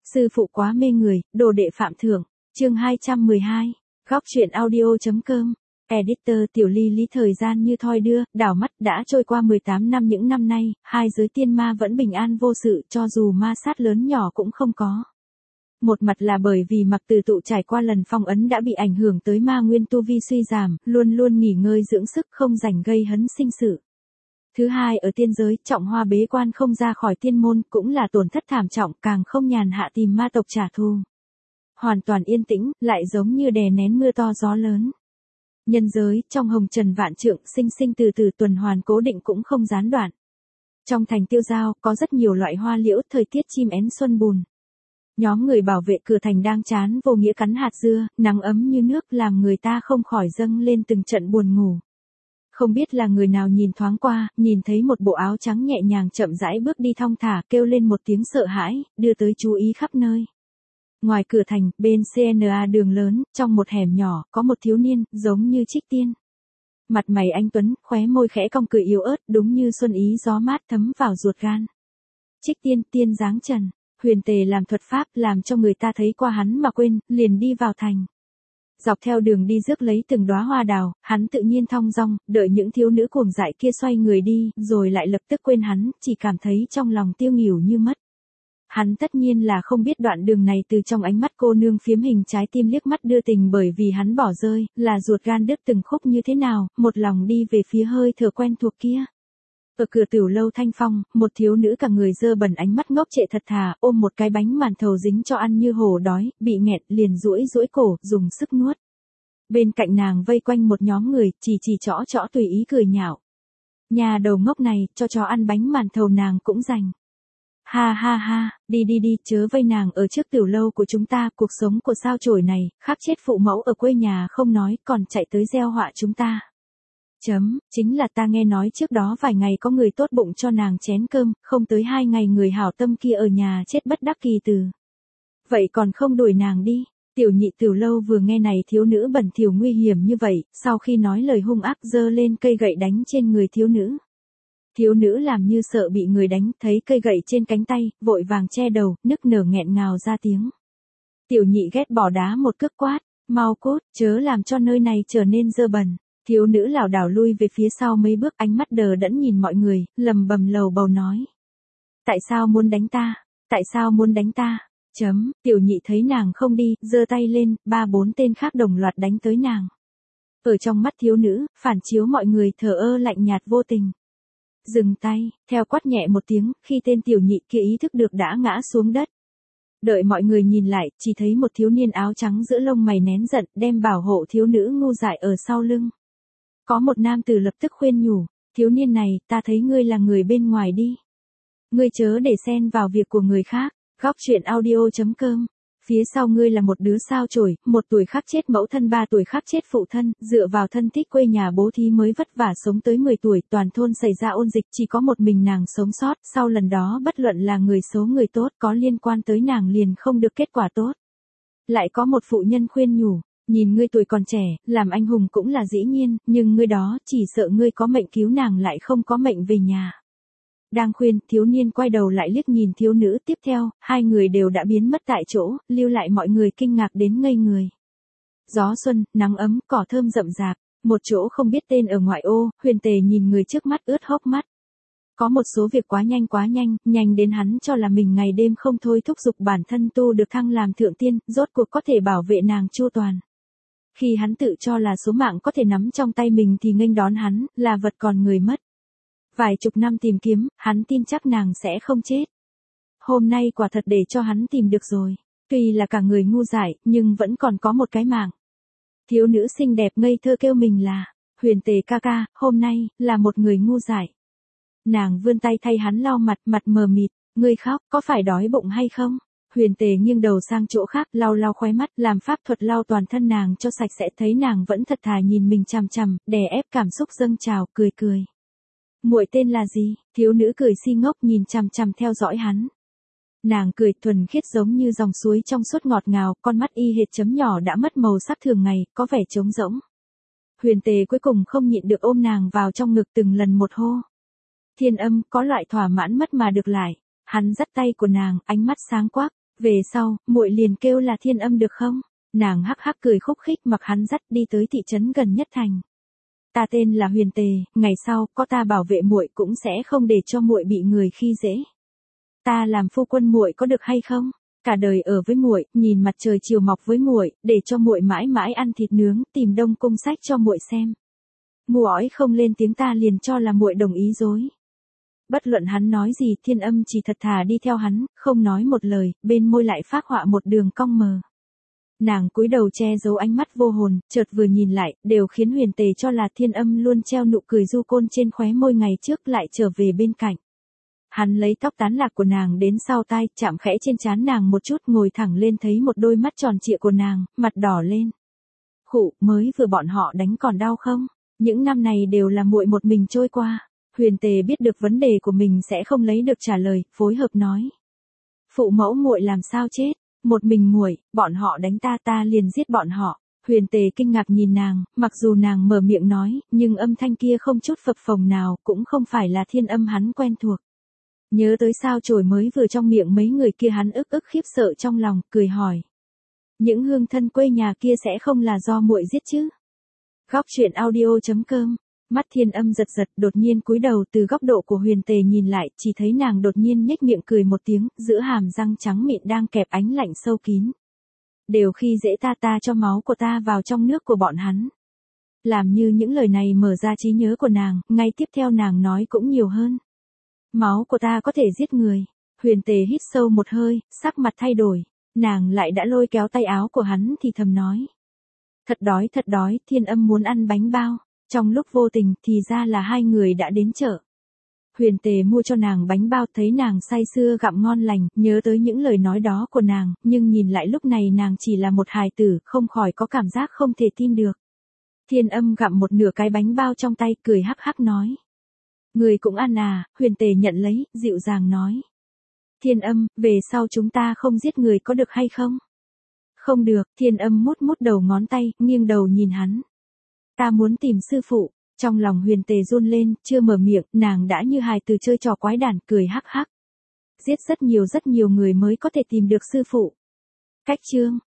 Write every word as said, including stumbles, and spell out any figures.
Sư phụ quá mê người, đồ đệ phạm thượng, chương hai trăm mười hai, góc truyện audio.com, editor Tiểu Ly Lý. Thời gian như thoi đưa, đảo mắt đã trôi qua mười tám năm. Những năm nay, hai giới tiên ma vẫn bình an vô sự, cho dù ma sát lớn nhỏ cũng không có. Một mặt là bởi vì Mặc Tử Tụ trải qua lần phong ấn đã bị ảnh hưởng tới ma nguyên tu vi suy giảm, luôn luôn nghỉ ngơi dưỡng sức, không rảnh gây hấn sinh sự. Thứ hai, ở tiên giới, Trọng Hoa bế quan không ra khỏi tiên môn, cũng là tổn thất thảm trọng, càng không nhàn hạ tìm ma tộc trả thù. Hoàn toàn yên tĩnh, lại giống như đè nén mưa to gió lớn. Nhân giới, trong hồng trần vạn trượng, sinh sinh từ từ tuần hoàn cố định cũng không gián đoạn. Trong thành Tiêu Giao, có rất nhiều loại hoa liễu, thời tiết chim én xuân bùn. Nhóm người bảo vệ cửa thành đang chán vô nghĩa cắn hạt dưa, nắng ấm như nước làm người ta không khỏi dâng lên từng trận buồn ngủ. Không biết là người nào nhìn thoáng qua, nhìn thấy một bộ áo trắng nhẹ nhàng chậm rãi bước đi thong thả, kêu lên một tiếng sợ hãi, đưa tới chú ý khắp nơi. Ngoài cửa thành, bên xê en a đường lớn, trong một hẻm nhỏ, có một thiếu niên, giống như Trích Tiên. Mặt mày anh tuấn, khóe môi khẽ cong cười yếu ớt, đúng như xuân ý gió mát thấm vào ruột gan. Trích Tiên, tiên dáng trần, huyền tề làm thuật pháp, làm cho người ta thấy qua hắn mà quên, liền đi vào thành. Dọc theo đường đi rước lấy từng đóa hoa đào, hắn tự nhiên thong dong, đợi những thiếu nữ cuồng dại kia xoay người đi, rồi lại lập tức quên hắn, chỉ cảm thấy trong lòng tiêu nghỉu như mất. Hắn tất nhiên là không biết đoạn đường này từ trong ánh mắt cô nương phiếm hình trái tim liếc mắt đưa tình, bởi vì hắn bỏ rơi, là ruột gan đứt từng khúc như thế nào, một lòng đi về phía hơi thở quen thuộc kia. Ở cửa tiểu lâu Thanh Phong, một thiếu nữ cả người dơ bẩn, ánh mắt ngốc trệ thật thà, ôm một cái bánh màn thầu dính cho ăn như hổ đói, bị nghẹn liền duỗi duỗi cổ, dùng sức nuốt. Bên cạnh nàng vây quanh một nhóm người, chỉ chỉ chõ chõ tùy ý cười nhạo. Nhà đầu ngốc này, cho chó ăn bánh màn thầu nàng cũng dành. Ha ha ha, đi đi đi, chớ vây nàng ở trước tiểu lâu của chúng ta, cuộc sống của sao chổi này, khắc chết phụ mẫu ở quê nhà không nói, còn chạy tới gieo họa chúng ta. Chấm, chính là ta nghe nói trước đó vài ngày có người tốt bụng cho nàng chén cơm, không tới hai ngày người hảo tâm kia ở nhà chết bất đắc kỳ từ. Vậy còn không đuổi nàng đi. Tiểu nhị tiểu lâu vừa nghe này thiếu nữ bẩn thỉu nguy hiểm như vậy, sau khi nói lời hung ác giơ lên cây gậy đánh trên người thiếu nữ. Thiếu nữ làm như sợ bị người đánh, thấy cây gậy trên cánh tay, vội vàng che đầu, nức nở nghẹn ngào ra tiếng. Tiểu nhị ghét bỏ đá một cước quát, mau cút, chớ làm cho nơi này trở nên dơ bẩn. Thiếu nữ lảo đảo lui về phía sau mấy bước, ánh mắt đờ đẫn nhìn mọi người, lầm bầm lầu bầu nói. Tại sao muốn đánh ta? Tại sao muốn đánh ta? Chấm, tiểu nhị thấy nàng không đi, giơ tay lên, ba bốn tên khác đồng loạt đánh tới nàng. Ở trong mắt thiếu nữ, phản chiếu mọi người thờ ơ lạnh nhạt vô tình. Dừng tay, theo quát nhẹ một tiếng, khi tên tiểu nhị kia ý thức được đã ngã xuống đất. Đợi mọi người nhìn lại, chỉ thấy một thiếu niên áo trắng giữa lông mày nén giận, đem bảo hộ thiếu nữ ngu dại ở sau lưng. Có một nam tử lập tức khuyên nhủ, thiếu niên này, ta thấy ngươi là người bên ngoài đi. Ngươi chớ để xen vào việc của người khác, góc truyện audio.com. Phía sau ngươi là một đứa sao chổi, một tuổi khắc chết mẫu thân, ba tuổi khắc chết phụ thân, dựa vào thân thích quê nhà bố thí mới vất vả sống tới mười tuổi, toàn thôn xảy ra ôn dịch, chỉ có một mình nàng sống sót, sau lần đó bất luận là người xấu người tốt có liên quan tới nàng liền không được kết quả tốt. Lại có một phụ nhân khuyên nhủ, nhìn ngươi tuổi còn trẻ, làm anh hùng cũng là dĩ nhiên, nhưng ngươi đó, chỉ sợ ngươi có mệnh cứu nàng lại không có mệnh về nhà. Đang khuyên, thiếu niên quay đầu lại liếc nhìn thiếu nữ, tiếp theo, hai người đều đã biến mất tại chỗ, lưu lại mọi người kinh ngạc đến ngây người. Gió xuân, nắng ấm, cỏ thơm rậm rạp, một chỗ không biết tên ở ngoại ô, huyền tề nhìn người trước mắt ướt hốc mắt. Có một số việc quá nhanh quá nhanh, nhanh đến hắn cho là mình ngày đêm không thôi thúc giục bản thân tu được thăng làm thượng tiên, rốt cuộc có thể bảo vệ nàng chu toàn. Khi hắn tự cho là số mạng có thể nắm trong tay mình thì nghênh đón hắn, là vật còn người mất. Vài chục năm tìm kiếm, hắn tin chắc nàng sẽ không chết. Hôm nay quả thật để cho hắn tìm được rồi. Tuy là cả người ngu dại, nhưng vẫn còn có một cái mạng. Thiếu nữ xinh đẹp ngây thơ kêu mình là, huyền tề ca ca, hôm nay, là một người ngu dại. Nàng vươn tay thay hắn lau mặt, mặt mờ mịt, ngươi khóc, có phải đói bụng hay không? Huyền tề nghiêng đầu sang chỗ khác, lau lau khóe mắt, làm pháp thuật lau toàn thân nàng cho sạch sẽ, thấy nàng vẫn thật thà nhìn mình chằm chằm, đè ép cảm xúc dâng trào, cười cười. Muội tên là gì? Thiếu nữ cười si ngốc nhìn chằm chằm theo dõi hắn. Nàng cười thuần khiết giống như dòng suối trong suốt ngọt ngào, con mắt y hệt chấm nhỏ đã mất màu sắc thường ngày, có vẻ trống rỗng. Huyền tề cuối cùng không nhịn được ôm nàng vào trong ngực từng lần một hô. Thiên âm, có loại thỏa mãn mất mà được lại. Hắn dắt tay của nàng, ánh mắt sáng quắc, Về sau, muội liền kêu là Thiên Âm được không? Nàng hắc hắc cười khúc khích mặc hắn dắt đi tới thị trấn gần nhất thành. Ta tên là Huyền Tề, ngày sau có ta bảo vệ muội cũng sẽ không để cho muội bị người khi dễ. Ta làm phu quân muội có được hay không? Cả đời ở với muội, nhìn mặt trời chiều mọc với muội, để cho muội mãi mãi ăn thịt nướng, tìm đông cung sách cho muội xem. Muội không lên tiếng ta liền cho là muội đồng ý dối. Bất luận hắn nói gì, Thiên Âm chỉ thật thà đi theo hắn, không nói một lời, bên môi lại phác họa một đường cong mờ. Nàng cúi đầu che giấu ánh mắt vô hồn, chợt vừa nhìn lại, đều khiến Huyền Tề cho là Thiên Âm luôn treo nụ cười du côn trên khóe môi ngày trước lại trở về bên cạnh. Hắn lấy tóc tán lạc của nàng đến sau tai, chạm khẽ trên trán nàng một chút, ngồi thẳng lên thấy một đôi mắt tròn trịa của nàng, mặt đỏ lên. Khụ, mới vừa bọn họ đánh còn đau không? Những năm này đều là muội một mình trôi qua. Huyền Tề biết được vấn đề của mình sẽ không lấy được trả lời, phối hợp nói. Phụ mẫu muội làm sao chết? Một mình muội, bọn họ đánh ta ta liền giết bọn họ. Huyền Tề kinh ngạc nhìn nàng, mặc dù nàng mở miệng nói, nhưng âm thanh kia không chút phập phồng nào, cũng không phải là Thiên Âm hắn quen thuộc. Nhớ tới sao chổi mới vừa trong miệng mấy người kia, hắn ức ức khiếp sợ trong lòng, cười hỏi. Những hương thân quê nhà kia sẽ không là do muội giết chứ? Góc truyện audio chấm com. Mắt Thiên Âm giật giật, đột nhiên cúi đầu, từ góc độ của Huyền Tề nhìn lại, chỉ thấy nàng đột nhiên nhếch miệng cười một tiếng, giữa hàm răng trắng mịn đang kẹp ánh lạnh sâu kín. Đều khi dễ ta ta cho máu của ta vào trong nước của bọn hắn. Làm như những lời này mở ra trí nhớ của nàng, ngay tiếp theo nàng nói cũng nhiều hơn. Máu của ta có thể giết người. Huyền Tề hít sâu một hơi, sắc mặt thay đổi. Nàng lại đã lôi kéo tay áo của hắn thì thầm nói. Thật đói thật đói, Thiên Âm muốn ăn bánh bao. Trong lúc vô tình thì ra là hai người đã đến chợ. Huyền Tề mua cho nàng bánh bao, thấy nàng say sưa gặm ngon lành, nhớ tới những lời nói đó của nàng, nhưng nhìn lại lúc này nàng chỉ là một hài tử, không khỏi có cảm giác không thể tin được. Thiên Âm gặm một nửa cái bánh bao trong tay, cười hắc hắc nói. Người cũng ăn à? Huyền Tề nhận lấy, dịu dàng nói. Thiên Âm, về sau chúng ta không giết người có được hay không? Không được. Thiên Âm mút mút đầu ngón tay, nghiêng đầu nhìn hắn. Ta muốn tìm sư phụ. Trong lòng Huyền Tề run lên, chưa mở miệng, nàng đã như hài từ chơi trò quái đản, cười hắc hắc. Giết rất nhiều rất nhiều người mới có thể tìm được sư phụ. Cách chương